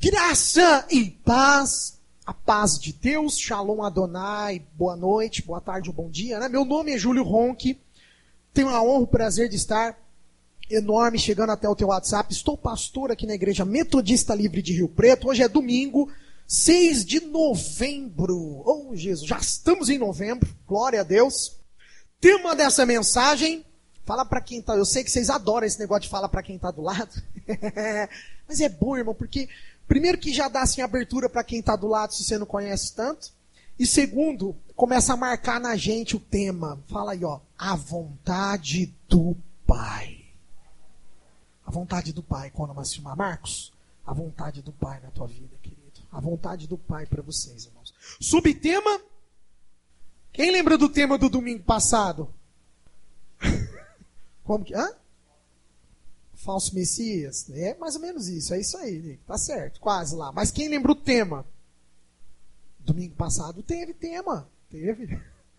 Graça e paz, a paz de Deus, Shalom Adonai, boa noite, boa tarde ou bom dia, né? Meu nome é Júlio Ronchi, tenho a honra e o prazer de estar enorme chegando até o teu WhatsApp. Estou pastor aqui na Igreja Metodista Livre de Rio Preto, hoje é domingo, 6 de novembro, oh Jesus, já estamos em novembro, glória a Deus. Tema dessa mensagem, fala para quem está, eu sei que vocês adoram esse negócio de falar para quem está do lado, mas é bom, irmão, porque primeiro que já dá assim abertura para quem está do lado se você não conhece tanto. E segundo, começa a marcar na gente o tema. Fala aí, ó. A vontade do Pai. A vontade do Pai. Quando nós chamar Marcos? A vontade do Pai na tua vida, querido. A vontade do Pai para vocês, irmãos. Subtema. Quem lembra do tema do domingo passado? Como que... Hã? Falso Messias, é mais ou menos isso, é isso aí, Nick. Tá certo, quase lá. Mas quem lembra o tema? Domingo passado teve tema, teve.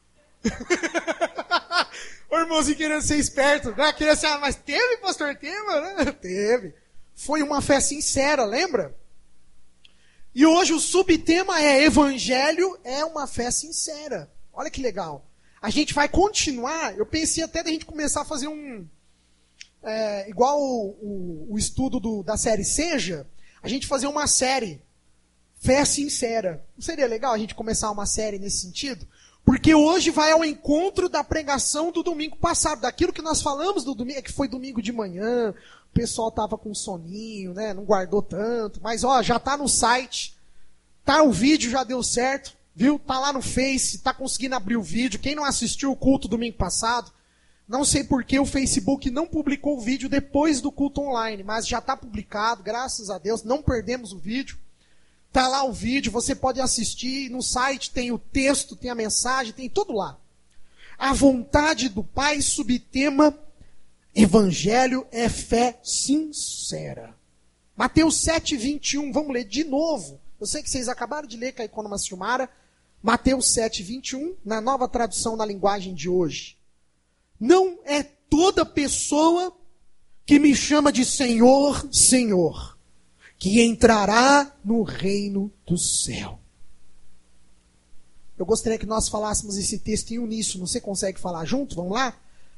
O irmãozinho querendo ser esperto, né? Querendo ser, mas teve, pastor, tema, né? Teve. Foi uma fé sincera, lembra? E hoje o subtema é Evangelho é uma fé sincera. Olha que legal. A gente vai continuar, eu pensei até da gente começar a fazer igual o estudo da série Seja, a gente fazer uma série, Fé Sincera. Não seria legal a gente começar uma série nesse sentido? Porque hoje vai ao encontro da pregação do domingo passado, daquilo que nós falamos do domingo, que foi domingo de manhã, o pessoal estava com soninho, né, não guardou tanto, mas ó, já está no site, tá, o vídeo já deu certo, viu? Tá lá no Face, tá conseguindo abrir o vídeo. Quem não assistiu o culto domingo passado, não sei por que o Facebook não publicou o vídeo depois do culto online, mas já está publicado, graças a Deus, não perdemos o vídeo. Está lá o vídeo, você pode assistir, no site tem o texto, tem a mensagem, tem tudo lá. A vontade do Pai, subtema, Evangelho é fé sincera. Mateus 7:21, vamos ler de novo. Eu sei que vocês acabaram de ler com a Economa Silmara. Mateus 7:21, na nova tradução da linguagem de hoje. Não é toda pessoa que me chama de Senhor, Senhor, que entrará no reino do céu. Eu gostaria que nós falássemos esse texto em uníssono. Você consegue falar junto? Vamos lá?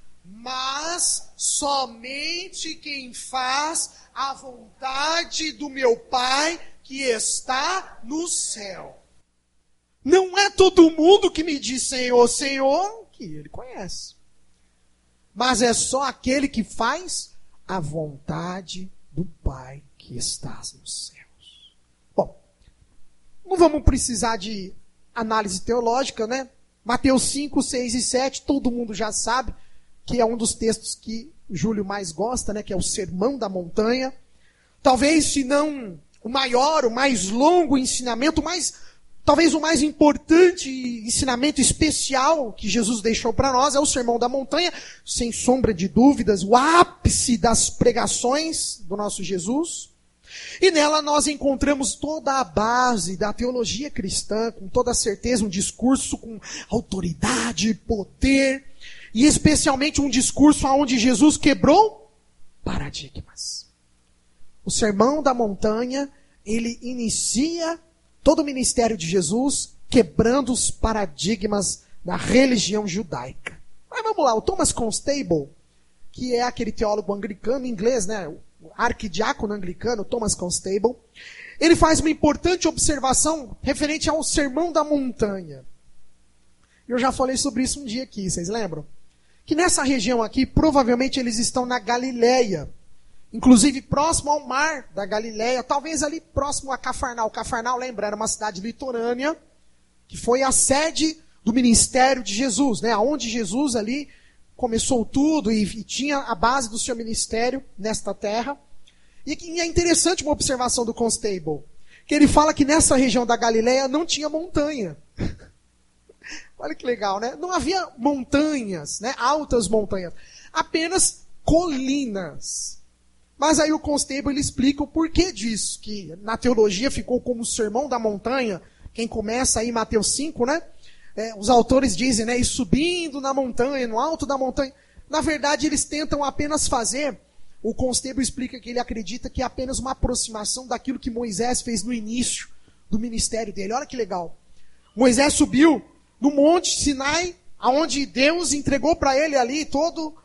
Mas somente quem faz a vontade do meu Pai que está no céu. Não é todo mundo que me diz Senhor, Senhor, que Ele conhece. Mas é só aquele que faz a vontade do Pai que está nos céus. Bom, não vamos precisar de análise teológica, né? Mateus 5, 6 e 7, todo mundo já sabe, que é um dos textos que o Júlio mais gosta, né? Que é o Sermão da Montanha. Talvez, se não o maior, o mais longo ensinamento, talvez o mais importante ensinamento especial que Jesus deixou para nós é o Sermão da Montanha, sem sombra de dúvidas, o ápice das pregações do nosso Jesus. E nela nós encontramos toda a base da teologia cristã, com toda certeza um discurso com autoridade, poder, e especialmente um discurso onde Jesus quebrou paradigmas. O Sermão da Montanha, ele inicia todo o ministério de Jesus quebrando os paradigmas da religião judaica. Mas vamos lá, o Thomas Constable, que é aquele teólogo anglicano, inglês, né? O arquidiácono anglicano, Thomas Constable, ele faz uma importante observação referente ao Sermão da Montanha. Eu já falei sobre isso um dia aqui, vocês lembram? Que nessa região aqui, provavelmente eles estão na Galileia. Inclusive próximo ao mar da Galileia, talvez ali próximo a Cafarnaum. Cafarnaum, lembra, era uma cidade litorânea, que foi a sede do ministério de Jesus, né? Onde Jesus ali começou tudo e tinha a base do seu ministério nesta terra. E é interessante uma observação do Constable, que ele fala que nessa região da Galileia não tinha montanha. Olha que legal, né? Não havia montanhas, né? Altas montanhas, apenas colinas. Mas aí o Constable ele explica o porquê disso, que na teologia ficou como o Sermão da Montanha, quem começa aí em Mateus 5, né? Os autores dizem, né? E subindo na montanha, no alto da montanha. Na verdade, eles tentam apenas fazer O Constable explica que ele acredita que é apenas uma aproximação daquilo que Moisés fez no início do ministério dele. Olha que legal. Moisés subiu no Monte Sinai, onde Deus entregou para ele ali todo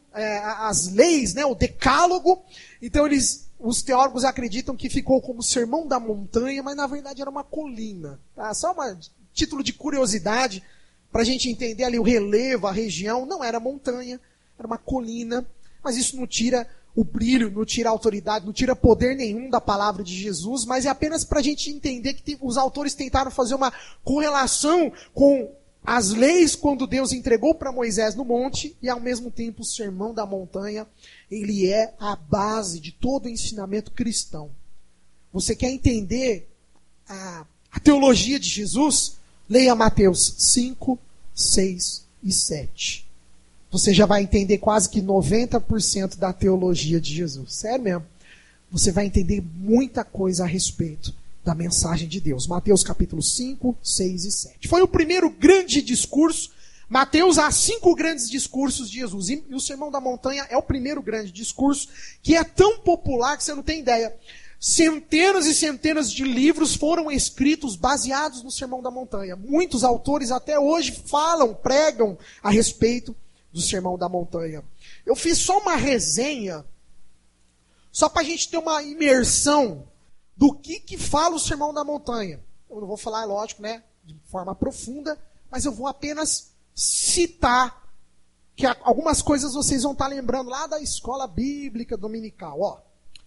as leis, né, o decálogo. Então os teólogos acreditam que ficou como o Sermão da Montanha, mas na verdade era uma colina. Tá? Só um título de curiosidade, para a gente entender ali o relevo, a região. Não era montanha, era uma colina, mas isso não tira o brilho, não tira a autoridade, não tira poder nenhum da palavra de Jesus, mas é apenas para a gente entender que os autores tentaram fazer uma correlação com as leis quando Deus entregou para Moisés no monte, e ao mesmo tempo o Sermão da Montanha, ele é a base de todo o ensinamento cristão. Você quer entender a teologia de Jesus? Leia Mateus 5, 6 e 7. Você já vai entender quase que 90% da teologia de Jesus. Sério mesmo. Você vai entender muita coisa a respeito da mensagem de Deus. Mateus capítulo 5, 6 e 7. Foi o primeiro grande discurso. Mateus há 5 grandes discursos de Jesus. E o Sermão da Montanha é o primeiro grande discurso, que é tão popular que você não tem ideia. Centenas e centenas de livros foram escritos baseados no Sermão da Montanha. Muitos autores até hoje pregam a respeito do Sermão da Montanha. Eu fiz só uma resenha, só para a gente ter uma imersão do que fala o Sermão da Montanha. Eu não vou falar, lógico, né, de forma profunda, mas eu vou apenas citar, que algumas coisas vocês vão estar lembrando lá da escola bíblica dominical. Ó,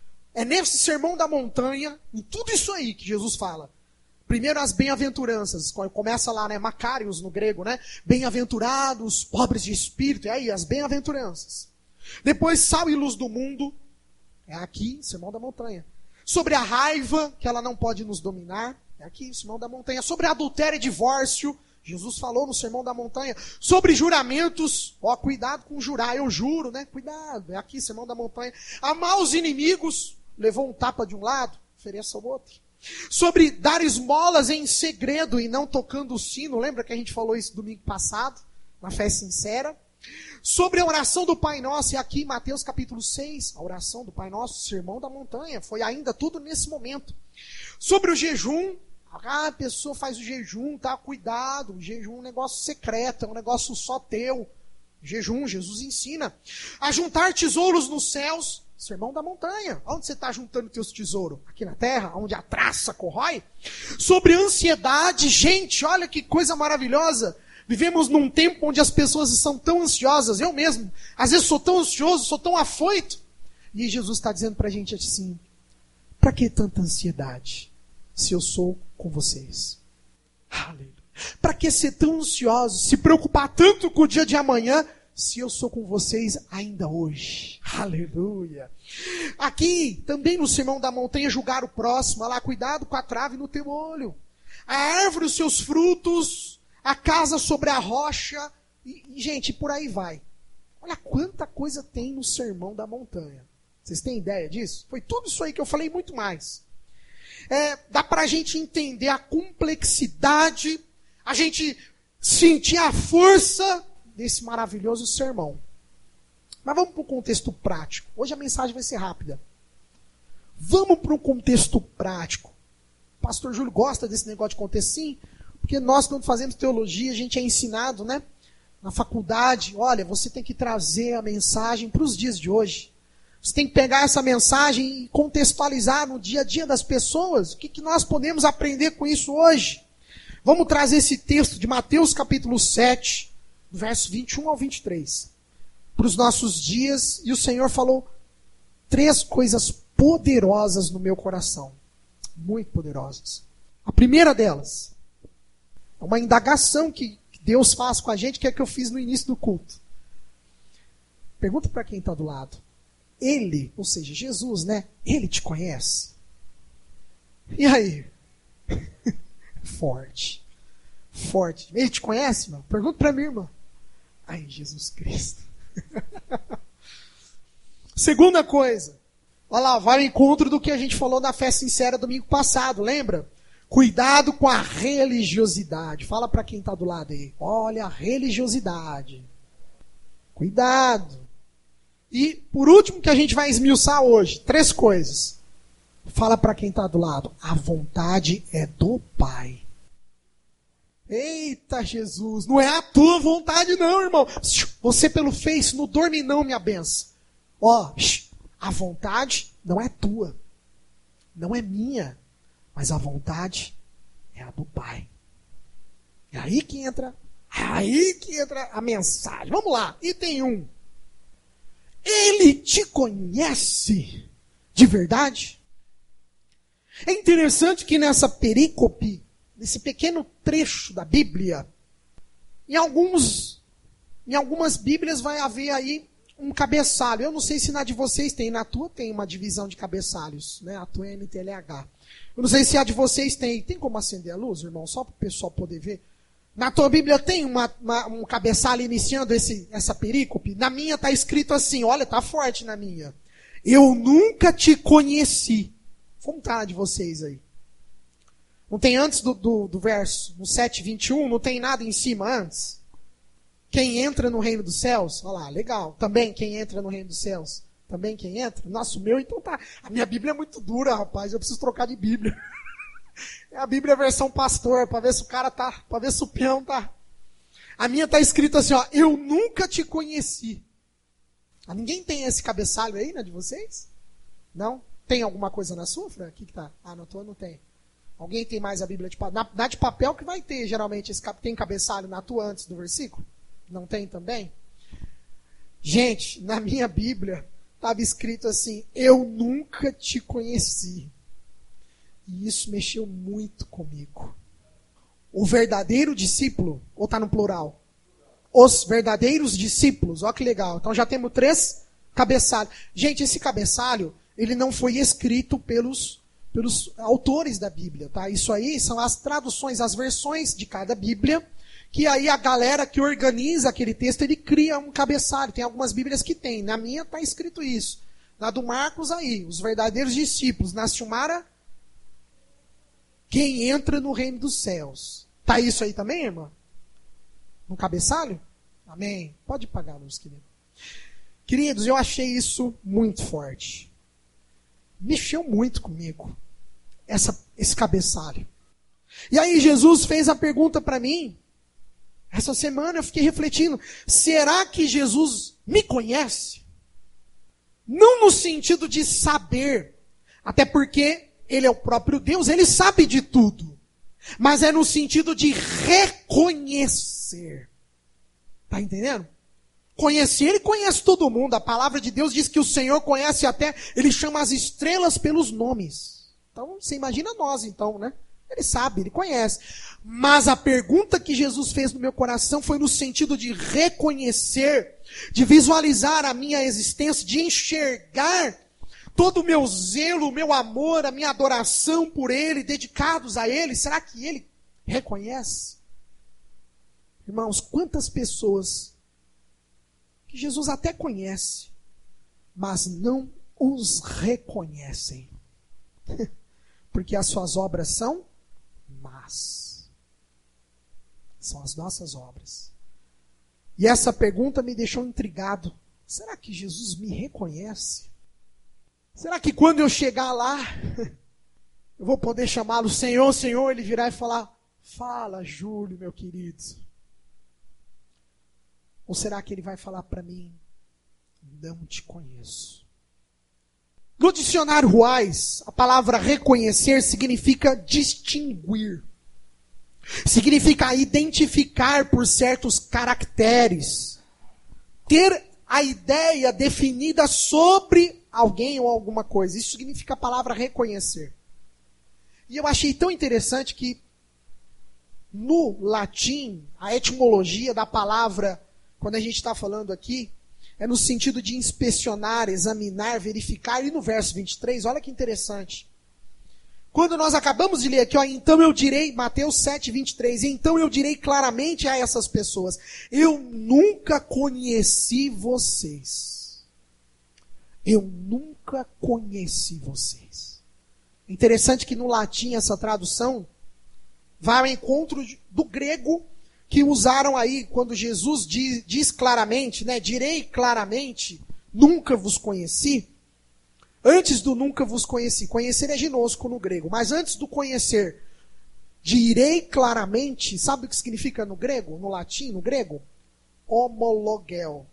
é nesse Sermão da Montanha, em tudo isso aí que Jesus fala. Primeiro as bem-aventuranças, começa lá, né, Macários no grego, né, bem-aventurados, pobres de espírito, é aí as bem-aventuranças. Depois sal e luz do mundo, é aqui, Sermão da Montanha. Sobre a raiva, que ela não pode nos dominar, é aqui, Sermão da Montanha. Sobre adultério e divórcio, Jesus falou no Sermão da Montanha. Sobre juramentos, ó, cuidado com jurar, eu juro, né, cuidado, é aqui, Sermão da Montanha. Amar os inimigos, levou um tapa de um lado, ofereça ao outro. Sobre dar esmolas em segredo e não tocando o sino. Lembra que a gente falou isso domingo passado, na fé sincera? Sobre a oração do Pai Nosso, e aqui Mateus capítulo 6, a oração do Pai Nosso, Sermão da Montanha, foi ainda tudo nesse momento. Sobre o jejum, a pessoa faz o jejum, tá? Cuidado, o jejum é um negócio secreto, é um negócio só teu. Jejum, Jesus ensina. A juntar tesouros nos céus, Sermão da Montanha. Onde você está juntando teus tesouros? Aqui na terra, onde a traça corrói? Sobre ansiedade, gente, olha que coisa maravilhosa. Vivemos num tempo onde as pessoas são tão ansiosas. Eu mesmo, às vezes sou tão ansioso, sou tão afoito. E Jesus está dizendo para a gente assim, para que tanta ansiedade, se eu sou com vocês? Aleluia. Para que ser tão ansioso, se preocupar tanto com o dia de amanhã, se eu sou com vocês ainda hoje? Aleluia. Aqui, também no Sermão da Montanha, julgar o próximo. Olha lá, cuidado com a trave no teu olho. A árvore, os seus frutos, a casa sobre a rocha. E, gente, por aí vai. Olha quanta coisa tem no Sermão da Montanha. Vocês têm ideia disso? Foi tudo isso aí que eu falei, muito mais. Dá pra gente entender a complexidade, a gente sentir a força desse maravilhoso sermão. Mas vamos para o contexto prático. Hoje a mensagem vai ser rápida. Vamos para um contexto prático. O pastor Júlio gosta desse negócio de contexto, sim, porque nós, quando fazemos teologia, a gente é ensinado, né, na faculdade, olha, você tem que trazer a mensagem para os dias de hoje. Você tem que pegar essa mensagem e contextualizar no dia a dia das pessoas. O que nós podemos aprender com isso hoje? Vamos trazer esse texto de Mateus capítulo 7, verso 21 ao 23, para os nossos dias, e o Senhor falou 3 coisas poderosas no meu coração, muito poderosas. A primeira delas é uma indagação que Deus faz com a gente, que é que eu fiz no início do culto. Pergunta para quem está do lado. Ele, ou seja, Jesus, né? Ele te conhece? E aí? Forte. Ele te conhece, irmão? Pergunta para mim, irmão. Ai, Jesus Cristo. Segunda coisa. Olha lá, vai ao encontro do que a gente falou na fé sincera domingo passado, lembra? Cuidado com a religiosidade. Fala para quem está do lado aí. Olha a religiosidade. Cuidado. E, por último, que a gente vai esmiuçar hoje, 3 coisas. Fala para quem está do lado. A vontade é do Pai. Eita, Jesus, não é a tua vontade não, irmão. Você pelo Face, não dorme não, minha benção. Ó, a vontade não é tua. Não é minha. Mas a vontade é a do Pai. É aí que entra a mensagem. Vamos lá, item 1. Ele te conhece de verdade? É interessante que nessa perícope, nesse pequeno trecho da Bíblia, em algumas Bíblias vai haver aí um cabeçalho. Eu não sei se na de vocês tem, na tua tem uma divisão de cabeçalhos, né? A tua é NTLH. Eu não sei se a de vocês tem. Tem como acender a luz, irmão? Só para o pessoal poder ver. Na tua Bíblia tem um cabeçalho iniciando essa perícope? Na minha está escrito assim, olha, está forte na minha. Eu nunca te conheci. Como está a de vocês aí? Não tem antes do verso, no 7:21, não tem nada em cima antes? Quem entra no reino dos céus? Olha lá, legal. Também quem entra no reino dos céus? Também quem entra? Nossa, o meu então tá. A minha Bíblia é muito dura, rapaz. Eu preciso trocar de Bíblia. É a Bíblia versão pastor, para ver se o cara tá, para ver se o peão tá. A minha tá escrito assim, ó, eu nunca te conheci. Ninguém tem esse cabeçalho aí, né, de vocês? Não? Tem alguma coisa na sua, Fran? O que tá? Ah, na tua não tem. Alguém tem mais a Bíblia de papel? Na de papel que vai ter, geralmente, tem cabeçalho na tua antes do versículo? Não tem também? Gente, na minha Bíblia, estava escrito assim, eu nunca te conheci. E isso mexeu muito comigo. O verdadeiro discípulo, ou está no plural? Os verdadeiros discípulos, olha que legal. Então já temos 3 cabeçalhos. Gente, esse cabeçalho, ele não foi escrito pelos autores da Bíblia, tá? Isso aí são as traduções, as versões de cada Bíblia, que aí a galera que organiza aquele texto, ele cria um cabeçalho. Tem algumas Bíblias que tem. Na minha está escrito isso. Na do Marcos aí, os verdadeiros discípulos. Na Silmara, quem entra no reino dos céus. Tá isso aí também, irmã? No cabeçalho? Amém. Pode pagar a luz, querido. Queridos, eu achei isso muito forte. Mexeu muito comigo. Esse cabeçalho. E aí Jesus fez a pergunta para mim. Essa semana eu fiquei refletindo. Será que Jesus me conhece? Não no sentido de saber. Até porque Ele é o próprio Deus, Ele sabe de tudo. Mas é no sentido de reconhecer. Tá entendendo? Conhecer, Ele conhece todo mundo. A palavra de Deus diz que o Senhor conhece até, Ele chama as estrelas pelos nomes. Então, você imagina nós então, né? Ele sabe, Ele conhece. Mas a pergunta que Jesus fez no meu coração foi no sentido de reconhecer, de visualizar a minha existência, de enxergar todo o meu zelo, o meu amor, a minha adoração por Ele, dedicados a Ele. Será que Ele reconhece? Irmãos, quantas pessoas que Jesus até conhece, mas não os reconhecem. Porque as suas obras são más. São as nossas obras. E essa pergunta me deixou intrigado. Será que Jesus me reconhece? Será que quando eu chegar lá, eu vou poder chamá-lo Senhor, Senhor, Ele virá e falar, fala, Júlio, meu querido. Ou será que Ele vai falar para mim, não te conheço? No dicionário Ruais, a palavra reconhecer significa distinguir. Significa identificar por certos caracteres. Ter a ideia definida sobre alguém ou alguma coisa. Isso significa a palavra reconhecer. E eu achei tão interessante que no latim, a etimologia da palavra, quando a gente está falando aqui, é no sentido de inspecionar, examinar, verificar. E no verso 23, olha que interessante. Quando nós acabamos de ler aqui, ó, então eu direi, Mateus 7, 23, então eu direi claramente a essas pessoas, eu nunca conheci vocês. Eu nunca conheci vocês. Interessante que no latim essa tradução vai ao encontro do grego que usaram aí, quando Jesus diz claramente, né, direi claramente, nunca vos conheci, antes do nunca vos conheci, conhecer é ginosco no grego, mas antes do conhecer, direi claramente, sabe o que significa no grego, no latim, no grego? Homologel.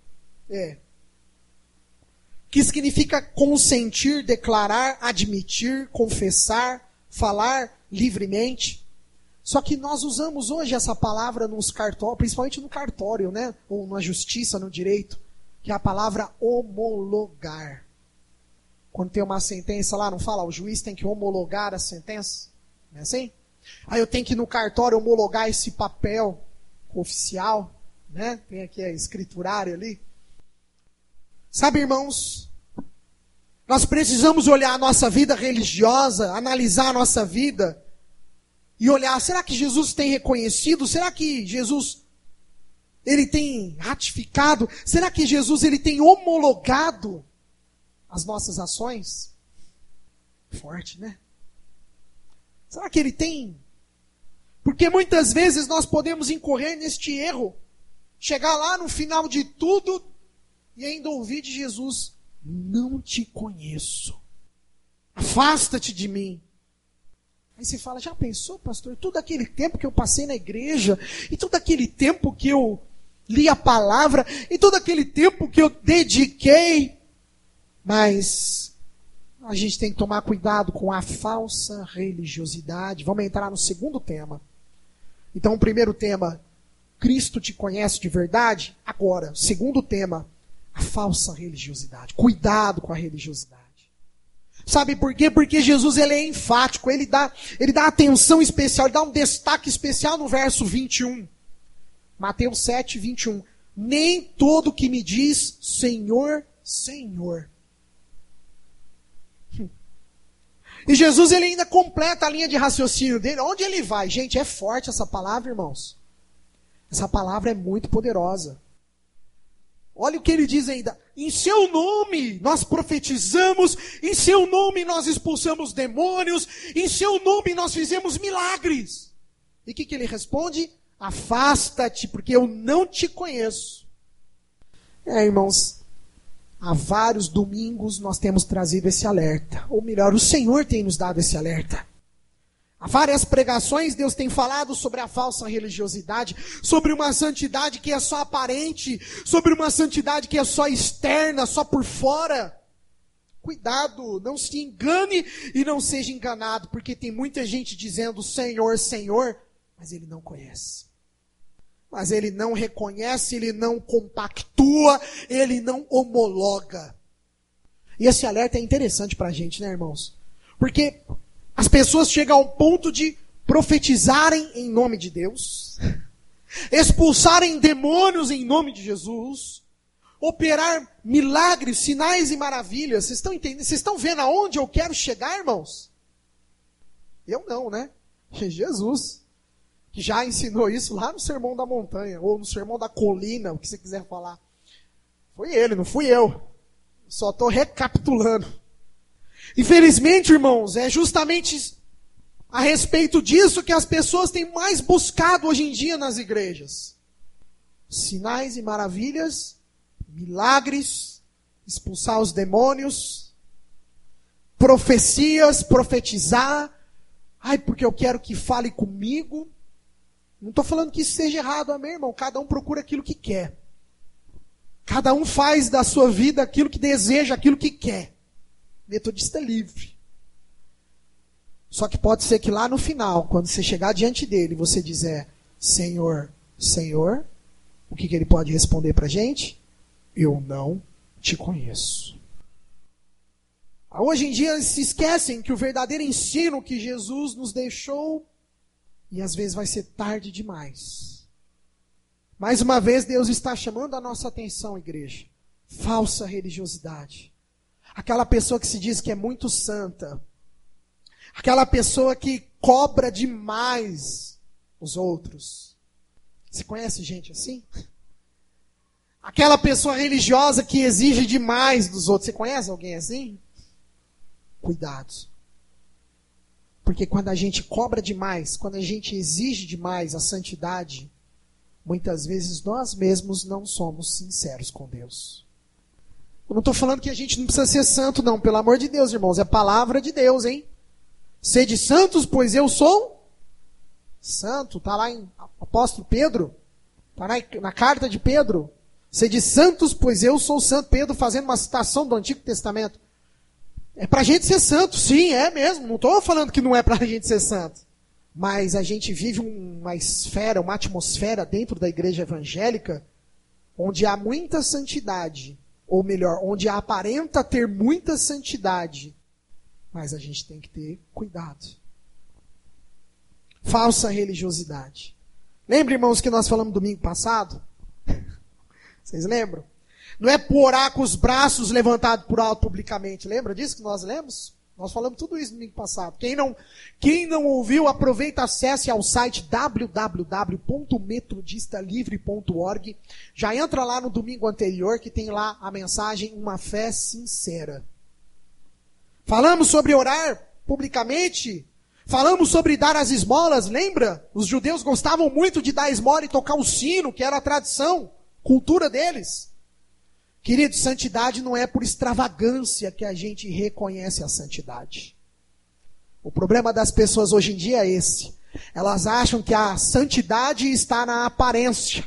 Que significa consentir, declarar, admitir, confessar, falar livremente. Só que nós usamos hoje essa palavra nos cartórios, principalmente no cartório, né? Ou na justiça, no direito, que é a palavra homologar. Quando tem uma sentença lá, não fala, o juiz tem que homologar a sentença? Não é assim? Aí eu tenho que ir no cartório homologar esse papel oficial, né? Tem aqui a escriturária ali. Sabe, irmãos, nós precisamos olhar a nossa vida religiosa, analisar a nossa vida e olhar, será que Jesus tem reconhecido? Será que Jesus ele tem ratificado? Será que Jesus ele tem homologado as nossas ações? Forte, né? Será que ele tem? Porque muitas vezes nós podemos incorrer neste erro. Chegar lá no final de tudo e ainda ouvir de Jesus, não te conheço. Afasta-te de mim. Aí você fala, já pensou, pastor? Todo aquele tempo que eu passei na igreja, e todo aquele tempo que eu li a palavra, e todo aquele tempo que eu dediquei. Mas a gente tem que tomar cuidado com a falsa religiosidade. Vamos entrar no segundo tema. Então, o primeiro tema, Cristo te conhece de verdade? Agora, segundo tema, a falsa religiosidade. Cuidado com a religiosidade. Sabe por quê? Porque Jesus ele é enfático, ele dá atenção especial, ele dá um destaque especial no verso 21. Mateus 7, 21. Nem todo que me diz Senhor, Senhor. E Jesus ele ainda completa a linha de raciocínio dele. Onde ele vai? Gente, é forte essa palavra, irmãos. Essa palavra é muito poderosa. Olha o que ele diz ainda. Em seu nome nós profetizamos, em seu nome nós expulsamos demônios, em seu nome nós fizemos milagres. E o que ele responde? Afasta-te, porque eu não te conheço. Irmãos, há vários domingos nós temos trazido esse alerta. Ou melhor, o Senhor tem nos dado esse alerta. Há várias pregações, Deus tem falado sobre a falsa religiosidade, sobre uma santidade que é só aparente, sobre uma santidade que é só externa, só por fora. Cuidado, não se engane e não seja enganado, porque tem muita gente dizendo Senhor, Senhor, mas ele não conhece. Mas ele não reconhece, ele não compactua, ele não homologa. E esse alerta é interessante para a gente, né, irmãos? Porque as pessoas chegam ao ponto de profetizarem em nome de Deus, expulsarem demônios em nome de Jesus, operar milagres, sinais e maravilhas. Vocês estão entendendo? Vocês estão vendo aonde eu quero chegar, irmãos? Eu não, né? Jesus, que já ensinou isso lá no Sermão da Montanha, ou no Sermão da Colina, o que você quiser falar. Foi ele, não fui eu. Só estou recapitulando. Infelizmente, irmãos, é justamente a respeito disso que as pessoas têm mais buscado hoje em dia nas igrejas. Sinais e maravilhas, milagres, expulsar os demônios, profecias, profetizar. Ai, porque eu quero que fale comigo. Não estou falando que isso seja errado, amém, irmão? Cada um procura aquilo que quer. Cada um faz da sua vida aquilo que deseja, aquilo que quer. Metodista livre. Só que pode ser que lá no final, quando você chegar diante dele, você dizer, Senhor, Senhor, o que ele pode responder para a gente? Eu não te conheço. Hoje em dia eles se esquecem que o verdadeiro ensino que Jesus nos deixou, e às vezes vai ser tarde demais. Mais uma vez Deus está chamando a nossa atenção, igreja. Falsa religiosidade. Aquela pessoa que se diz que é muito santa. Aquela pessoa que cobra demais os outros. Você conhece gente assim? Aquela pessoa religiosa que exige demais dos outros. Você conhece alguém assim? Cuidado. Porque quando a gente cobra demais, quando a gente exige demais a santidade, muitas vezes nós mesmos não somos sinceros com Deus. Eu não estou falando que a gente não precisa ser santo, não. Pelo amor de Deus, irmãos. É palavra de Deus, hein? Sede santos, pois eu sou santo. Está lá em apóstolo Pedro. Está na carta de Pedro. Sede santos, pois eu sou santo. Pedro fazendo uma citação do Antigo Testamento. É para a gente ser santo. Sim, é mesmo. Não estou falando que não é para a gente ser santo. Mas a gente vive uma esfera, uma atmosfera dentro da igreja evangélica onde há muita santidade. Ou melhor, onde aparenta ter muita santidade, mas a gente tem que ter cuidado. Falsa religiosidade. Lembra, irmãos, que nós falamos domingo passado? Vocês lembram? Não é orar com os braços levantados por alto publicamente. Lembra disso que nós lemos? Nós falamos tudo isso domingo passado. Quem não ouviu, aproveita, acesse ao site www.metodistalivre.org. Já entra lá no domingo anterior, que tem lá a mensagem Uma Fé Sincera. Falamos sobre orar publicamente. Falamos sobre dar as esmolas, lembra? Os judeus gostavam muito de dar esmola e tocar o sino, que era a tradição, cultura deles. Querido, santidade não é por extravagância que a gente reconhece a santidade. O problema das pessoas hoje em dia é esse. Elas acham que a santidade está na aparência.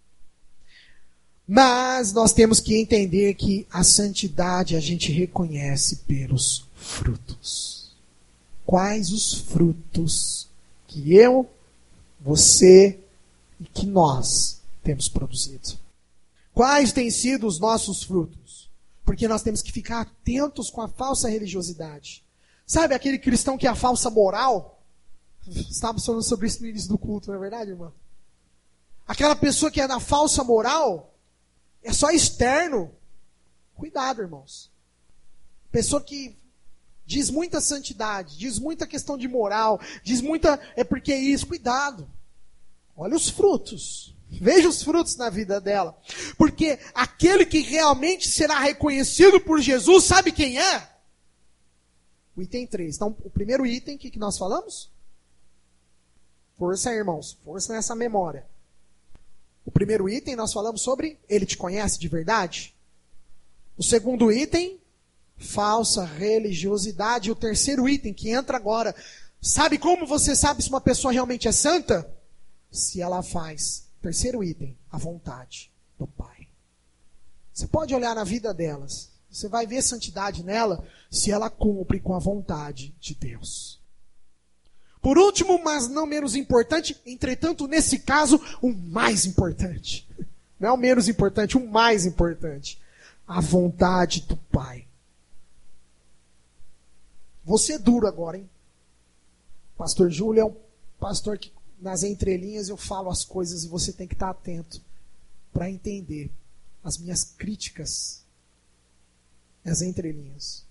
Mas nós temos que entender que a santidade a gente reconhece pelos frutos. Quais os frutos que eu, você e que nós temos produzido? Quais têm sido os nossos frutos? Porque nós temos que ficar atentos com a falsa religiosidade. Sabe aquele cristão que é a falsa moral? Estávamos falando sobre isso no início do culto, não é verdade, irmão? Aquela pessoa que é na falsa moral, é só externo. Cuidado, irmãos. Pessoa que diz muita santidade, diz muita questão de moral, diz muita, é porque é isso, cuidado. Olha os frutos. Veja os frutos na vida dela. Porque aquele que realmente será reconhecido por Jesus, sabe quem é? O item 3. Então, o primeiro item, o que nós falamos? Força aí, irmãos. Força nessa memória. O primeiro item, nós falamos sobre ele te conhece de verdade. O segundo item, falsa religiosidade. E o terceiro item, que entra agora. Sabe como você sabe se uma pessoa realmente é santa? Se ela faz. Terceiro item, a vontade do Pai. Você pode olhar na vida delas. Você vai ver santidade nela se ela cumpre com a vontade de Deus. Por último, mas não menos importante, entretanto, nesse caso, o mais importante. Não é o menos importante, o mais importante. A vontade do Pai. Você é duro agora, hein? Pastor Júlio é um pastor que nas entrelinhas eu falo as coisas e você tem que estar atento para entender as minhas críticas nas entrelinhas.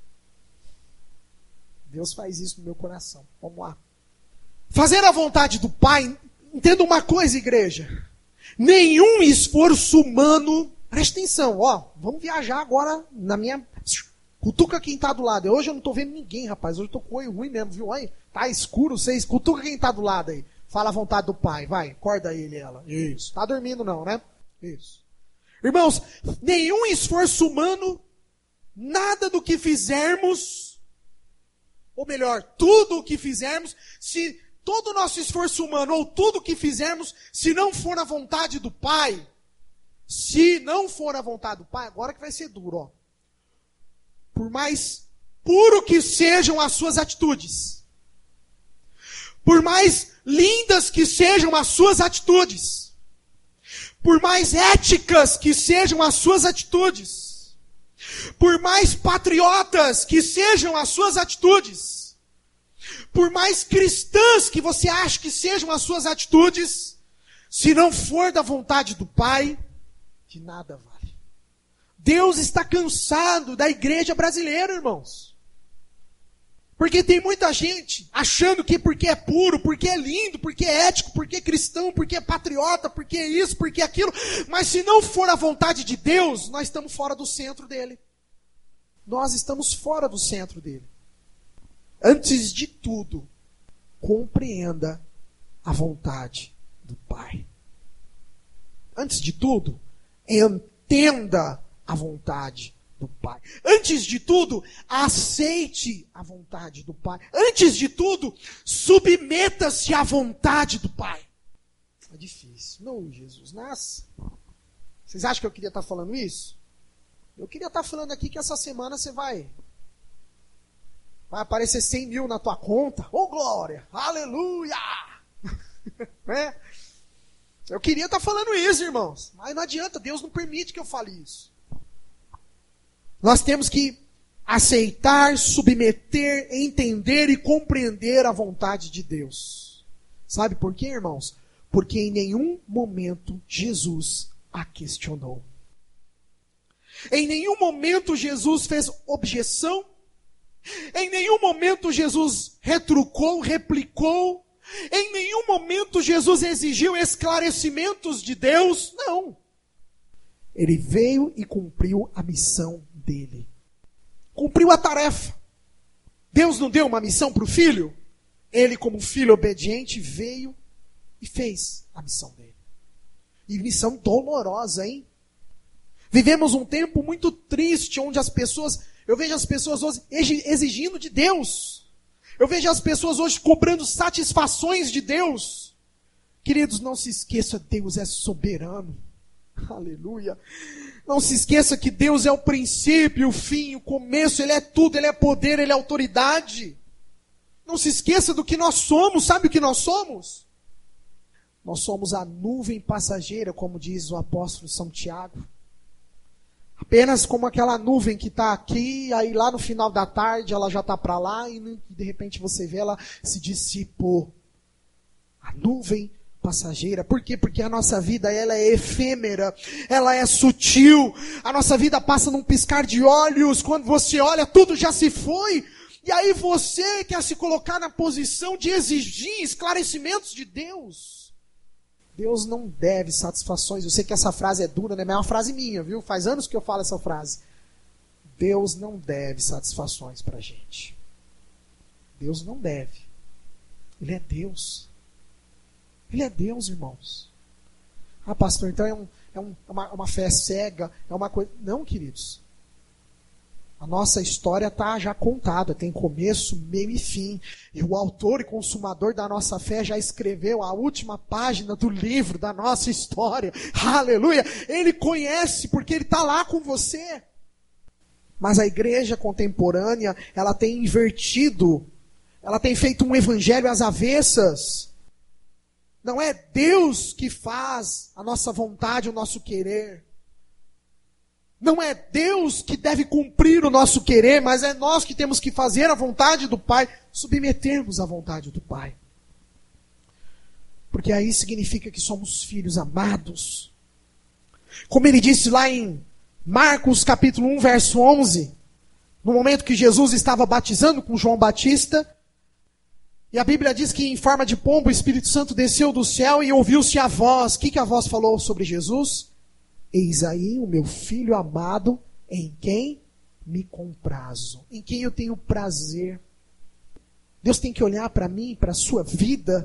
Deus faz isso no meu coração. Vamos lá. Fazer a vontade do Pai, entenda uma coisa, igreja. Nenhum esforço humano, preste atenção, ó, vamos viajar agora na minha... Cutuca quem está do lado. Hoje eu não estou vendo ninguém, rapaz. Hoje eu estou com o olho ruim mesmo, viu? Olha, tá escuro, vocês. Cutuca quem está do lado aí. Fala a vontade do Pai, vai, acorda ele e ela. Isso. Tá dormindo não, né? Isso. Irmãos, nenhum esforço humano, nada do que fizermos, ou melhor, tudo o que fizermos, se todo o nosso esforço humano, ou tudo o que fizermos, se não for a vontade do Pai, se não for a vontade do Pai, agora que vai ser duro, ó. Por mais puro que sejam as suas atitudes, por mais lindas que sejam as suas atitudes, por mais éticas que sejam as suas atitudes, por mais patriotas que sejam as suas atitudes, por mais cristãs que você acha que sejam as suas atitudes, se não for da vontade do Pai, de nada vale. Deus está cansado da igreja brasileira, irmãos. Porque tem muita gente achando que porque é puro, porque é lindo, porque é ético, porque é cristão, porque é patriota, porque é isso, porque é aquilo. Mas se não for a vontade de Deus, nós estamos fora do centro dele. Nós estamos fora do centro dele. Antes de tudo, compreenda a vontade do Pai. Antes de tudo, entenda a vontade do Pai. Antes de tudo, aceite a vontade do Pai. Antes de tudo, submeta-se à vontade do Pai. É difícil. Não, Jesus, nasce. Vocês acham que eu queria estar falando isso? Eu queria estar falando aqui que essa semana você vai aparecer 100 mil na tua conta. Oh, glória! Aleluia! Né? Eu queria estar falando isso, irmãos. Mas não adianta, Deus não permite que eu fale isso. Nós temos que aceitar, submeter, entender e compreender a vontade de Deus. Sabe por quê, irmãos? Porque em nenhum momento Jesus a questionou. Em nenhum momento Jesus fez objeção. Em nenhum momento Jesus retrucou, replicou. Em nenhum momento Jesus exigiu esclarecimentos de Deus. Não. Ele veio e cumpriu a missão dele. Cumpriu a tarefa. Deus não deu uma missão para o filho? Ele, como filho obediente, veio e fez a missão dele. E missão dolorosa, hein? Vivemos um tempo muito triste, onde eu vejo as pessoas hoje exigindo de Deus. Eu vejo as pessoas hoje cobrando satisfações de Deus. Queridos, não se esqueça, Deus é soberano. Aleluia. Não se esqueça que Deus é o princípio, o fim, o começo. Ele é tudo, Ele é poder, Ele é autoridade. Não se esqueça do que nós somos. Sabe o que nós somos? Nós somos a nuvem passageira, como diz o apóstolo São Tiago. Apenas como aquela nuvem que está aqui, aí lá no final da tarde ela já está para lá e de repente você vê ela se dissipou. A nuvem passageira. Por quê? Porque a nossa vida ela é efêmera, ela é sutil. A nossa vida passa num piscar de olhos. Quando você olha, tudo já se foi. E aí você quer se colocar na posição de exigir esclarecimentos de Deus. Deus não deve satisfações. Eu sei que essa frase é dura, né? Mas é uma frase minha, viu? Faz anos que eu falo essa frase. Deus não deve satisfações para a gente. Deus não deve. Ele é Deus. Ele é Deus, irmãos. Ah, pastor, então é uma fé cega, é uma coisa... Não, queridos. A nossa história está já contada, tem começo, meio e fim. E o autor e consumador da nossa fé já escreveu a última página do livro da nossa história. Aleluia! Ele conhece porque ele está lá com você. Mas a igreja contemporânea, ela tem invertido, ela tem feito um evangelho às avessas. Não é Deus que faz a nossa vontade, o nosso querer. Não é Deus que deve cumprir o nosso querer, mas é nós que temos que fazer a vontade do Pai, submetermos à vontade do Pai. Porque aí significa que somos filhos amados. Como ele disse lá em Marcos capítulo 1, verso 11, no momento que Jesus estava batizando com João Batista, e a Bíblia diz que em forma de pombo o Espírito Santo desceu do céu e ouviu-se a voz. O que a voz falou sobre Jesus? Eis aí o meu filho amado, em quem me comprazo, em quem eu tenho prazer. Deus tem que olhar para mim, para a sua vida,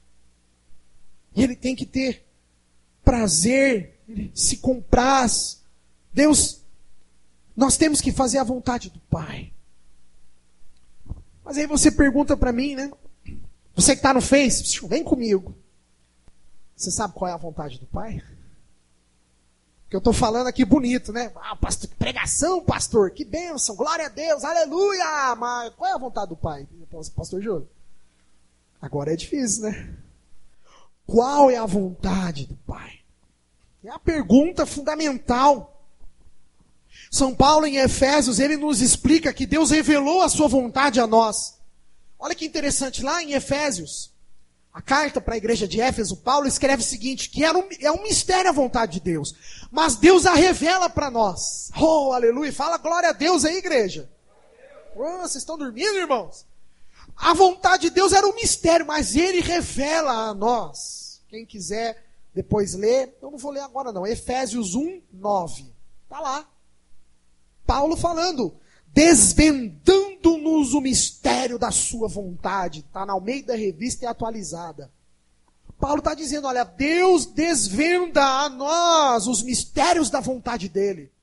e Ele tem que ter prazer, Ele se compraz. Deus, nós temos que fazer a vontade do Pai. Mas aí você pergunta para mim, né? Você que está no Face, vem comigo. Você sabe qual é a vontade do Pai? Que eu estou falando aqui bonito, né? Ah, pastor, que pregação, pastor, que bênção, glória a Deus, aleluia! Mas qual é a vontade do Pai, pastor Júlio? Agora é difícil, né? Qual é a vontade do Pai? É a pergunta fundamental. São Paulo, em Efésios, ele nos explica que Deus revelou a sua vontade a nós. Olha que interessante, lá em Efésios, a carta para a igreja de Éfeso, Paulo escreve o seguinte, que é um mistério a vontade de Deus, mas Deus a revela para nós. Oh, aleluia, fala glória a Deus aí, igreja. Oh, vocês estão dormindo, irmãos? A vontade de Deus era um mistério, mas Ele revela a nós. Quem quiser depois ler, eu não vou ler agora não, Efésios 1, 9, está lá. Paulo falando, desvendando-nos o mistério da sua vontade. Está na Almeida Revista e Atualizada. Paulo está dizendo, olha, Deus desvenda a nós os mistérios da vontade dele.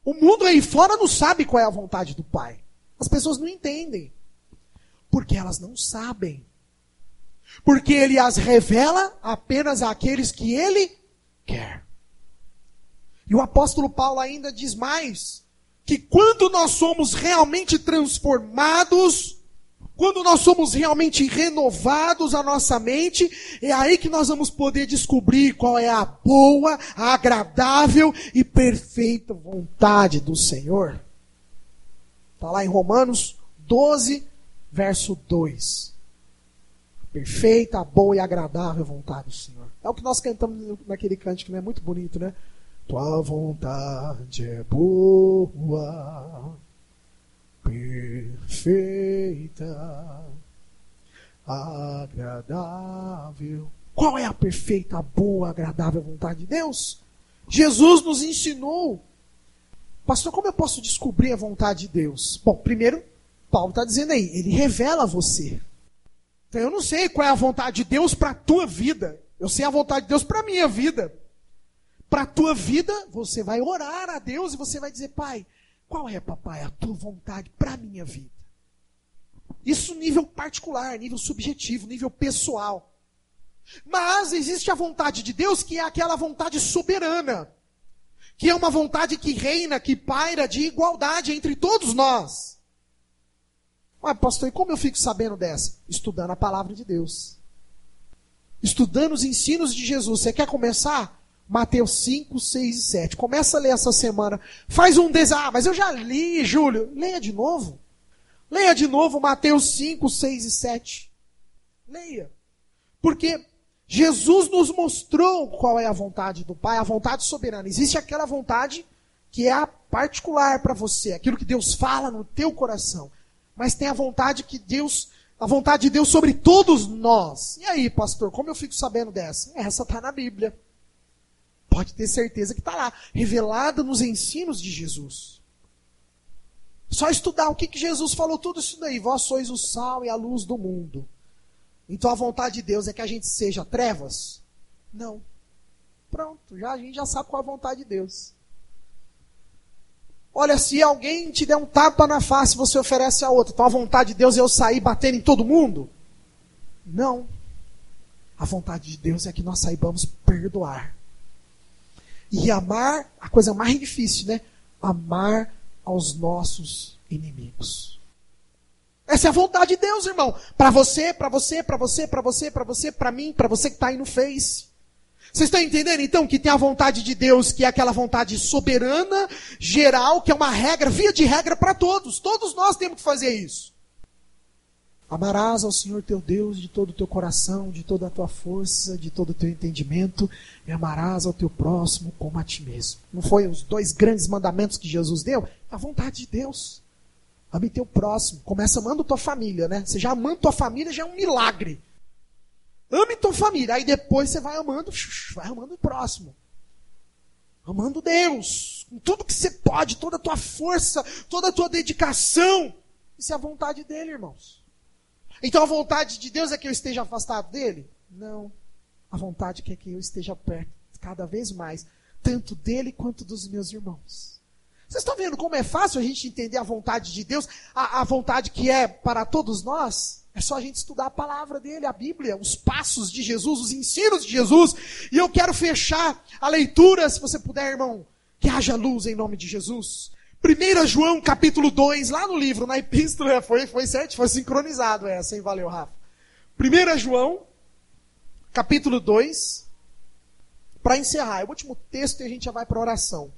O mundo aí fora não sabe qual é a vontade do Pai. As pessoas não entendem. Porque elas não sabem. Porque Ele as revela apenas àqueles que Ele quer. E o apóstolo Paulo ainda diz mais, que quando nós somos realmente transformados, quando nós somos realmente renovados a nossa mente, é aí que nós vamos poder descobrir qual é a boa, a agradável e perfeita vontade do Senhor. Está lá em Romanos 12, verso 2. Perfeita, boa e agradável vontade do Senhor. É o que nós cantamos naquele cântico, né? Muito bonito, né? Tua vontade é boa, perfeita, agradável. Qual é a perfeita, boa, agradável vontade de Deus? Jesus nos ensinou. Pastor, como eu posso descobrir a vontade de Deus? Bom, primeiro, Paulo está dizendo aí, ele revela a você. Então eu não sei qual é a vontade de Deus para a tua vida. Eu sei a vontade de Deus para a minha vida. Para a tua vida, você vai orar a Deus e você vai dizer, Pai, qual é, papai, a tua vontade para a minha vida? Isso nível particular, nível subjetivo, nível pessoal. Mas existe a vontade de Deus, que é aquela vontade soberana. Que é uma vontade que reina, que paira de igualdade entre todos nós. Mas, pastor, e como eu fico sabendo dessa? Estudando a palavra de Deus. Estudando os ensinos de Jesus. Você quer começar? Mateus 5, 6 e 7. Começa a ler essa semana. Faz um desafio. Ah, mas eu já li, Júlio. Leia de novo. Leia de novo Mateus 5, 6 e 7. Leia. Porque Jesus nos mostrou qual é a vontade do Pai, a vontade soberana. Existe aquela vontade que é a particular para você, aquilo que Deus fala no teu coração. Mas tem a vontade de Deus sobre todos nós. E aí, pastor, como eu fico sabendo dessa? Essa está na Bíblia. Pode ter certeza que está lá, revelada nos ensinos de Jesus. Só estudar o que Jesus falou, tudo isso daí. Vós sois o sal e a luz do mundo. Então a vontade de Deus é que a gente seja trevas? Não. Pronto, a gente já sabe qual é a vontade de Deus. Olha, se alguém te der um tapa na face, você oferece a outra. Então a vontade de Deus é eu sair batendo em todo mundo? Não. A vontade de Deus é que nós saibamos perdoar. E amar, a coisa mais difícil, né? Amar aos nossos inimigos. Essa é a vontade de Deus, irmão. Para você, para você, para você, para você, para você, para mim, para você que está aí no Face. Vocês estão entendendo, então, que tem a vontade de Deus, que é aquela vontade soberana, geral, que é uma regra, via de regra para todos. Todos nós temos que fazer isso. Amarás ao Senhor teu Deus de todo o teu coração, de toda a tua força, de todo o teu entendimento, e amarás ao teu próximo como a ti mesmo. Não foi os 2 grandes mandamentos que Jesus deu? A vontade de Deus. Ame teu próximo. Começa amando tua família, né? Você já amando tua família, já é um milagre. Ame tua família. Aí depois você vai amando o próximo. Amando Deus. Com tudo que você pode, toda a tua força, toda a tua dedicação. Isso é a vontade dele, irmãos. Então a vontade de Deus é que eu esteja afastado dele? Não. A vontade é que eu esteja perto cada vez mais, tanto dele quanto dos meus irmãos. Vocês estão vendo como é fácil a gente entender a vontade de Deus, a vontade que é para todos nós? É só a gente estudar a palavra dele, a Bíblia, os passos de Jesus, os ensinos de Jesus. E eu quero fechar a leitura, se você puder, irmão, que haja luz em nome de Jesus. 1 João capítulo 2, lá no livro, na epístola, foi certo? Foi sincronizado essa, hein? Valeu, Rafa. 1 João, capítulo 2, para encerrar, é o último texto e a gente já vai para a oração.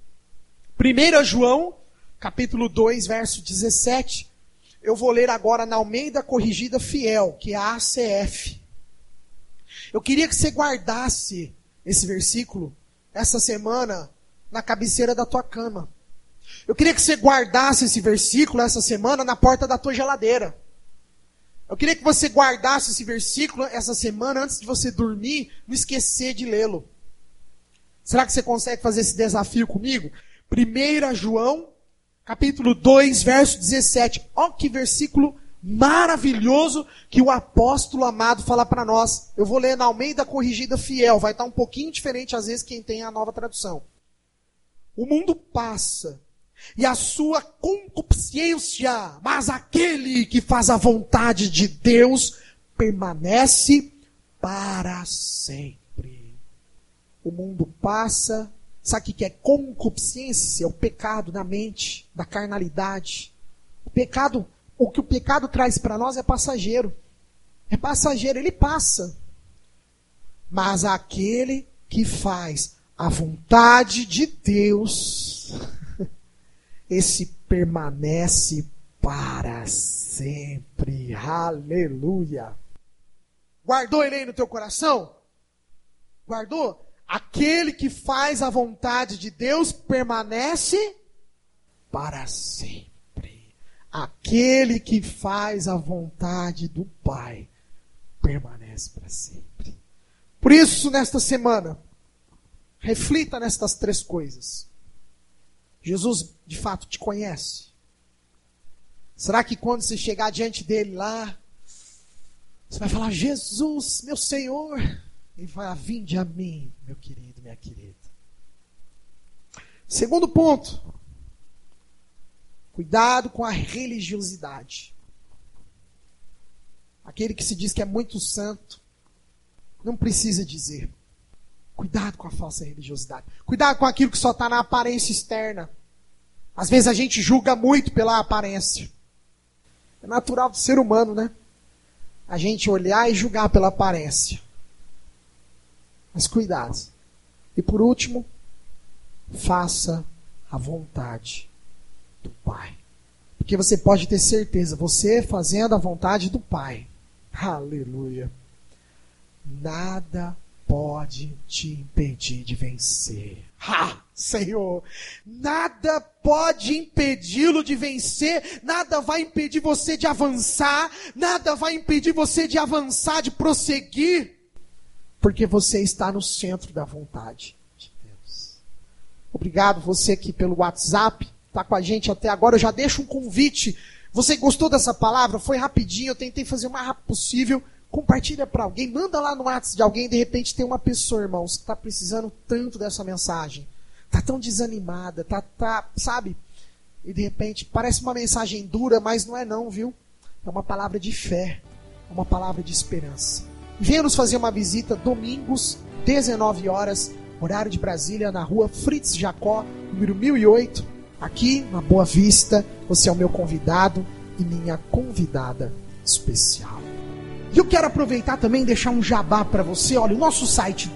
1 João, capítulo 2, verso 17, eu vou ler agora na Almeida Corrigida Fiel, que é a ACF. Eu queria que você guardasse esse versículo, essa semana, na cabeceira da tua cama. Eu queria que você guardasse esse versículo essa semana na porta da tua geladeira. Eu queria que você guardasse esse versículo essa semana antes de você dormir, não esquecer de lê-lo. Será que você consegue fazer esse desafio comigo? 1 João, capítulo 2, verso 17. Olha que versículo maravilhoso que o apóstolo amado fala para nós. Eu vou ler na Almeida Corrigida Fiel. Vai estar um pouquinho diferente às vezes quem tem a nova tradução. O mundo passa e a sua concupiscência, mas aquele que faz a vontade de Deus permanece para sempre. O mundo passa. Sabe o que é concupiscência? É o pecado da mente, da carnalidade. O que o pecado traz para nós é passageiro. É passageiro, ele passa. Mas aquele que faz a vontade de Deus, esse permanece para sempre. Aleluia. Guardou ele aí no teu coração? Guardou? Aquele que faz a vontade de Deus permanece para sempre. Aquele que faz a vontade do Pai permanece para sempre. Por isso, nesta semana, reflita nestas 3 coisas. Jesus, de fato, te conhece? Será que quando você chegar diante dele lá, você vai falar, Jesus, meu Senhor? Ele vai falar, vinde a mim, meu querido, minha querida. Segundo ponto. Cuidado com a religiosidade. Aquele que se diz que é muito santo, não precisa dizer. Cuidado com a falsa religiosidade. Cuidado com aquilo que só está na aparência externa. Às vezes a gente julga muito pela aparência. É natural do ser humano, né? A gente olhar e julgar pela aparência. Mas cuidado. E por último, faça a vontade do Pai. Porque você pode ter certeza, você fazendo a vontade do Pai, aleluia, nada pode te impedir de vencer. Senhor, nada pode impedi-lo de vencer, nada vai impedir você de avançar, nada vai impedir você de avançar, de prosseguir, porque você está no centro da vontade de Deus. Obrigado você que pelo WhatsApp está com a gente até agora. Eu já deixo um convite. Você gostou dessa palavra? Foi rapidinho, eu tentei fazer o mais rápido possível. Compartilha para alguém, manda lá no WhatsApp de alguém. De repente tem uma pessoa, irmãos, que está precisando tanto dessa mensagem. Está tão desanimada, sabe? E de repente parece uma mensagem dura, mas não é não, viu? É uma palavra de fé, é uma palavra de esperança. Venha nos fazer uma visita domingos, 19 horas, horário de Brasília, na rua Fritz Jacó, número 1008. Aqui na Boa Vista, você é o meu convidado e minha convidada especial. E eu quero aproveitar também e deixar um jabá para você. Olha, o nosso site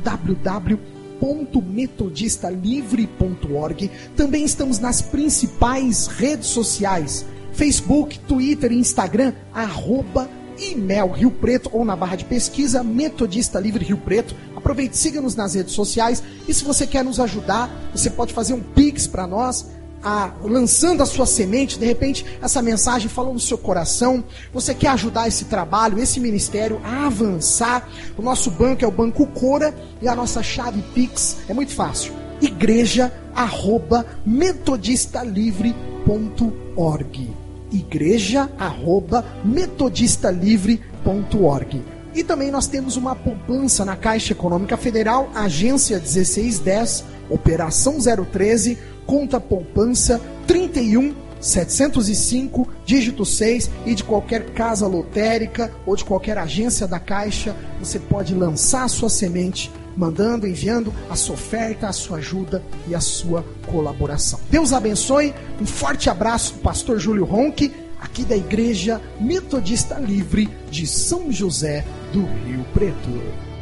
www.metodistalivre.org. Também estamos nas principais redes sociais: Facebook, Twitter e Instagram, @IMEL Rio Preto, ou na barra de pesquisa Metodista Livre Rio Preto. Aproveite, siga-nos nas redes sociais. E se você quer nos ajudar, você pode fazer um Pix para nós, lançando a sua semente. De repente essa mensagem falou no seu coração, você quer ajudar esse trabalho, esse ministério a avançar. O nosso banco é o Banco Cora e a nossa chave Pix é muito fácil: igreja@metodistalivre.org. igreja@metodistalivre.org. E também nós temos uma poupança na Caixa Econômica Federal, agência 1610, operação 013, conta poupança 31705, dígito 6, e de qualquer casa lotérica ou de qualquer agência da Caixa, você pode lançar a sua semente, mandando, enviando a sua oferta, a sua ajuda e a sua colaboração. Deus abençoe, um forte abraço do pastor Júlio Ronque, aqui da Igreja Metodista Livre de São José do Rio Preto.